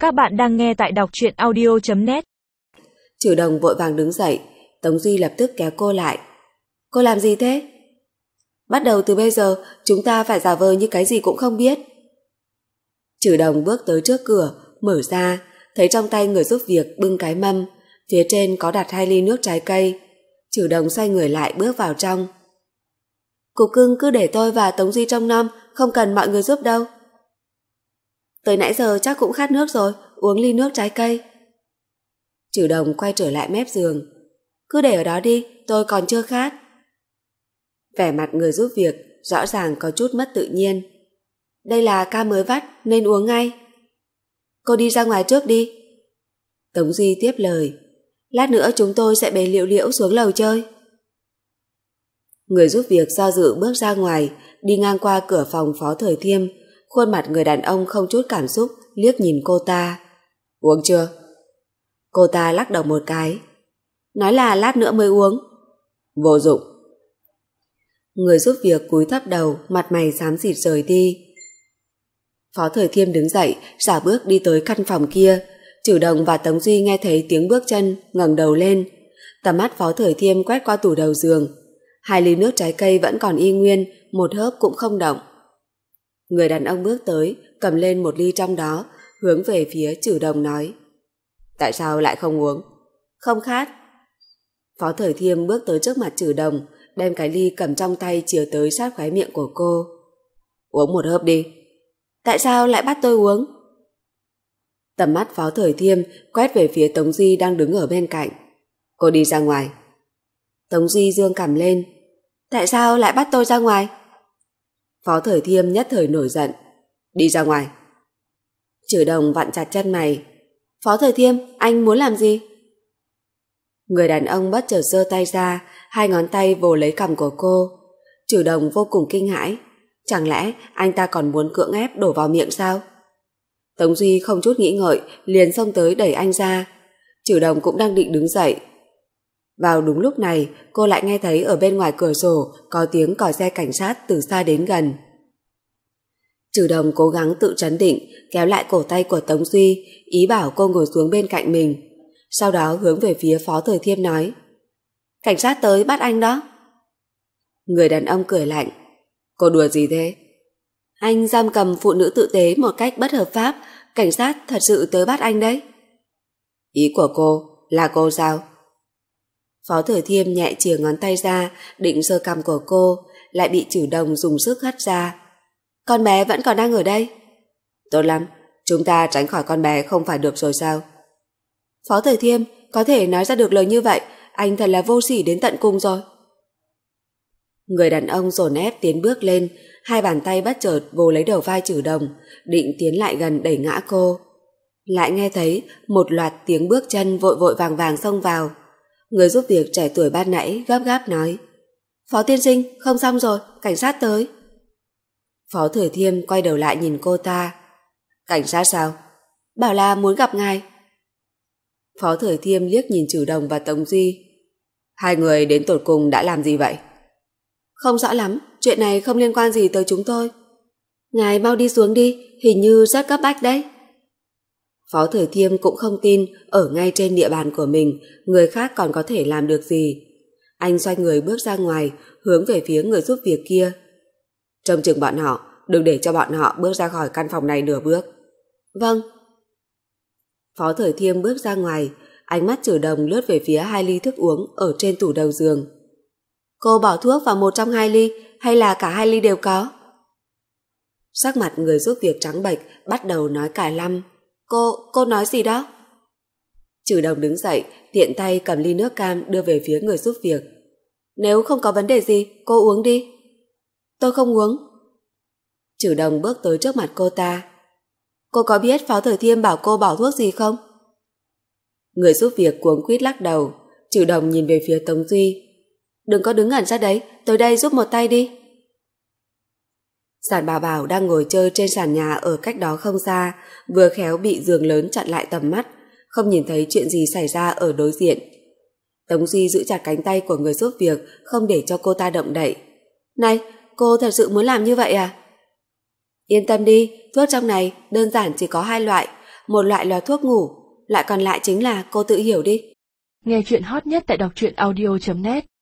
Các bạn đang nghe tại đọc truyện audio.net. Trừ Đồng vội vàng đứng dậy, Tống Duy lập tức kéo cô lại. Cô làm gì thế? Bắt đầu từ bây giờ chúng ta phải giả vờ như cái gì cũng không biết. Trừ Đồng bước tới trước cửa, mở ra, thấy trong tay người giúp việc bưng cái mâm, phía trên có đặt 2 ly nước trái cây. Trừ Đồng xoay người lại bước vào trong. Cục cưng cứ để tôi và Tống Duy trông nom, không cần mọi người giúp đâu. Tới nãy giờ chắc cũng khát nước rồi, uống ly nước trái cây. Trừ Đồng quay trở lại mép giường. Cứ để ở đó đi, tôi còn chưa khát. Vẻ mặt người giúp việc rõ ràng có chút mất tự nhiên. Đây là ca mới vắt nên uống ngay. Cô đi ra ngoài trước đi. Tống Duy tiếp lời. Lát nữa chúng tôi sẽ bế Liễu Liễu xuống lầu chơi. Người giúp việc do dự bước ra ngoài, đi ngang qua cửa phòng Phó Thời Thiêm. Khuôn mặt người đàn ông không chút cảm xúc, liếc nhìn cô ta. Uống chưa? Cô ta lắc đầu một cái. Nói là lát nữa mới uống. Vô dụng. Người giúp việc cúi thấp đầu, mặt mày xám xịt rời đi. Phó Thời Thiêm đứng dậy, xả bước đi tới căn phòng kia. Trừ Đồng và Tống Duy nghe thấy tiếng bước chân, ngẩng đầu lên. Tầm mắt Phó Thời Thiêm quét qua tủ đầu giường. 2 ly nước trái cây vẫn còn y nguyên, một hớp cũng không động. Người đàn ông bước tới, cầm lên một ly trong đó, hướng về phía Trừ Đồng nói. Tại sao lại không uống? Không khát. Phó Thời Thiêm bước tới trước mặt Trừ Đồng, đem cái ly cầm trong tay chiếu tới sát khóe miệng của cô. Uống một hớp đi. Tại sao lại bắt tôi uống? Tầm mắt Phó Thời Thiêm quét về phía Tống Duy đang đứng ở bên cạnh. Cô đi ra ngoài. Tống Duy giương cằm lên. Tại sao lại bắt tôi ra ngoài? Phó Thời Thiêm nhất thời nổi giận. Đi ra ngoài. Trừ Đồng vặn chặt chân mày. Phó Thời Thiêm, anh muốn làm gì? Người đàn ông bất chợt giơ tay ra, 2 ngón tay vồ lấy cằm của cô. Trừ Đồng vô cùng kinh hãi. Chẳng lẽ anh ta còn muốn cưỡng ép đổ vào miệng sao? Tống Duy không chút nghĩ ngợi, liền xông tới đẩy anh ra. Trừ Đồng cũng đang định đứng dậy. Vào đúng lúc này, cô lại nghe thấy ở bên ngoài cửa sổ có tiếng còi xe cảnh sát từ xa đến gần. Trừ Đồng cố gắng tự trấn định, kéo lại cổ tay của Tống Duy, ý bảo cô ngồi xuống bên cạnh mình. Sau đó hướng về phía Phó Thời Thiêm nói. Cảnh sát tới bắt anh đó. Người đàn ông cười lạnh. Cô đùa gì thế? Anh giam cầm phụ nữ tự tế một cách bất hợp pháp, cảnh sát thật sự tới bắt anh đấy. Ý của cô là cô sao? Phó Thời Thiêm nhẹ chìa ngón tay ra, định giơ cằm của cô, lại bị Trừ Đồng dùng sức hất ra. Con bé vẫn còn đang ở đây. Tốt lắm, chúng ta tránh khỏi con bé không phải được rồi sao? Phó Thời Thiêm, có thể nói ra được lời như vậy, anh thật là vô sỉ đến tận cùng rồi. Người đàn ông dồn ép tiến bước lên, 2 bàn tay bất chợt vồ lấy đầu vai Trừ Đồng, định tiến lại gần đẩy ngã cô. Lại nghe thấy một loạt tiếng bước chân vội vội vàng vàng xông vào. Người giúp việc trẻ tuổi ban nãy gấp gáp nói. Phó tiên sinh, không xong rồi, cảnh sát tới. Phó Thời Thiêm quay đầu lại nhìn cô ta. Cảnh sát sao? Bảo là muốn gặp ngài. Phó Thời Thiêm liếc nhìn Trừ Đồng và Tống Duy. 2 người đến tột cùng đã làm gì vậy? Không rõ lắm, chuyện này không liên quan gì tới chúng tôi. Ngài mau đi xuống đi, hình như rất cấp bách đấy. Phó Thời Thiêm cũng không tin ở ngay trên địa bàn của mình người khác còn có thể làm được gì. Anh xoay người bước ra ngoài, hướng về phía người giúp việc kia. Trông chừng bọn họ, đừng để cho bọn họ bước ra khỏi căn phòng này nửa bước. Vâng. Phó Thời Thiêm bước ra ngoài, ánh mắt Trừ Đồng lướt về phía 2 ly thức uống ở trên tủ đầu giường. Cô bỏ thuốc vào một trong 2 ly hay là cả 2 ly đều có? Sắc mặt người giúp việc trắng bệch, bắt đầu nói cài lăm. Cô nói gì đó? Trừ Đồng đứng dậy, tiện tay cầm ly nước cam đưa về phía người giúp việc. Nếu không có vấn đề gì, cô uống đi. Tôi không uống. Trừ Đồng bước tới trước mặt cô ta. Cô có biết Phó Thời Thiêm bảo cô bỏ thuốc gì không? Người giúp việc cuống quýt lắc đầu. Trừ Đồng nhìn về phía Tống Duy. Đừng có đứng ngẩn ra đấy, tới đây giúp một tay đi. Giản Bảo Bảo đang ngồi chơi trên sàn nhà ở cách đó không xa, vừa khéo bị giường lớn chặn lại tầm mắt, không nhìn thấy chuyện gì xảy ra ở đối diện. Tống Duy giữ chặt cánh tay của người giúp việc, không để cho cô ta động đậy. Này, cô thật sự muốn làm như vậy à? Yên tâm đi, thuốc trong này đơn giản chỉ có 2 loại, một loại là thuốc ngủ, loại còn lại chính là cô tự hiểu đi. Nghe chuyện hot nhất tại đọc truyện audio.net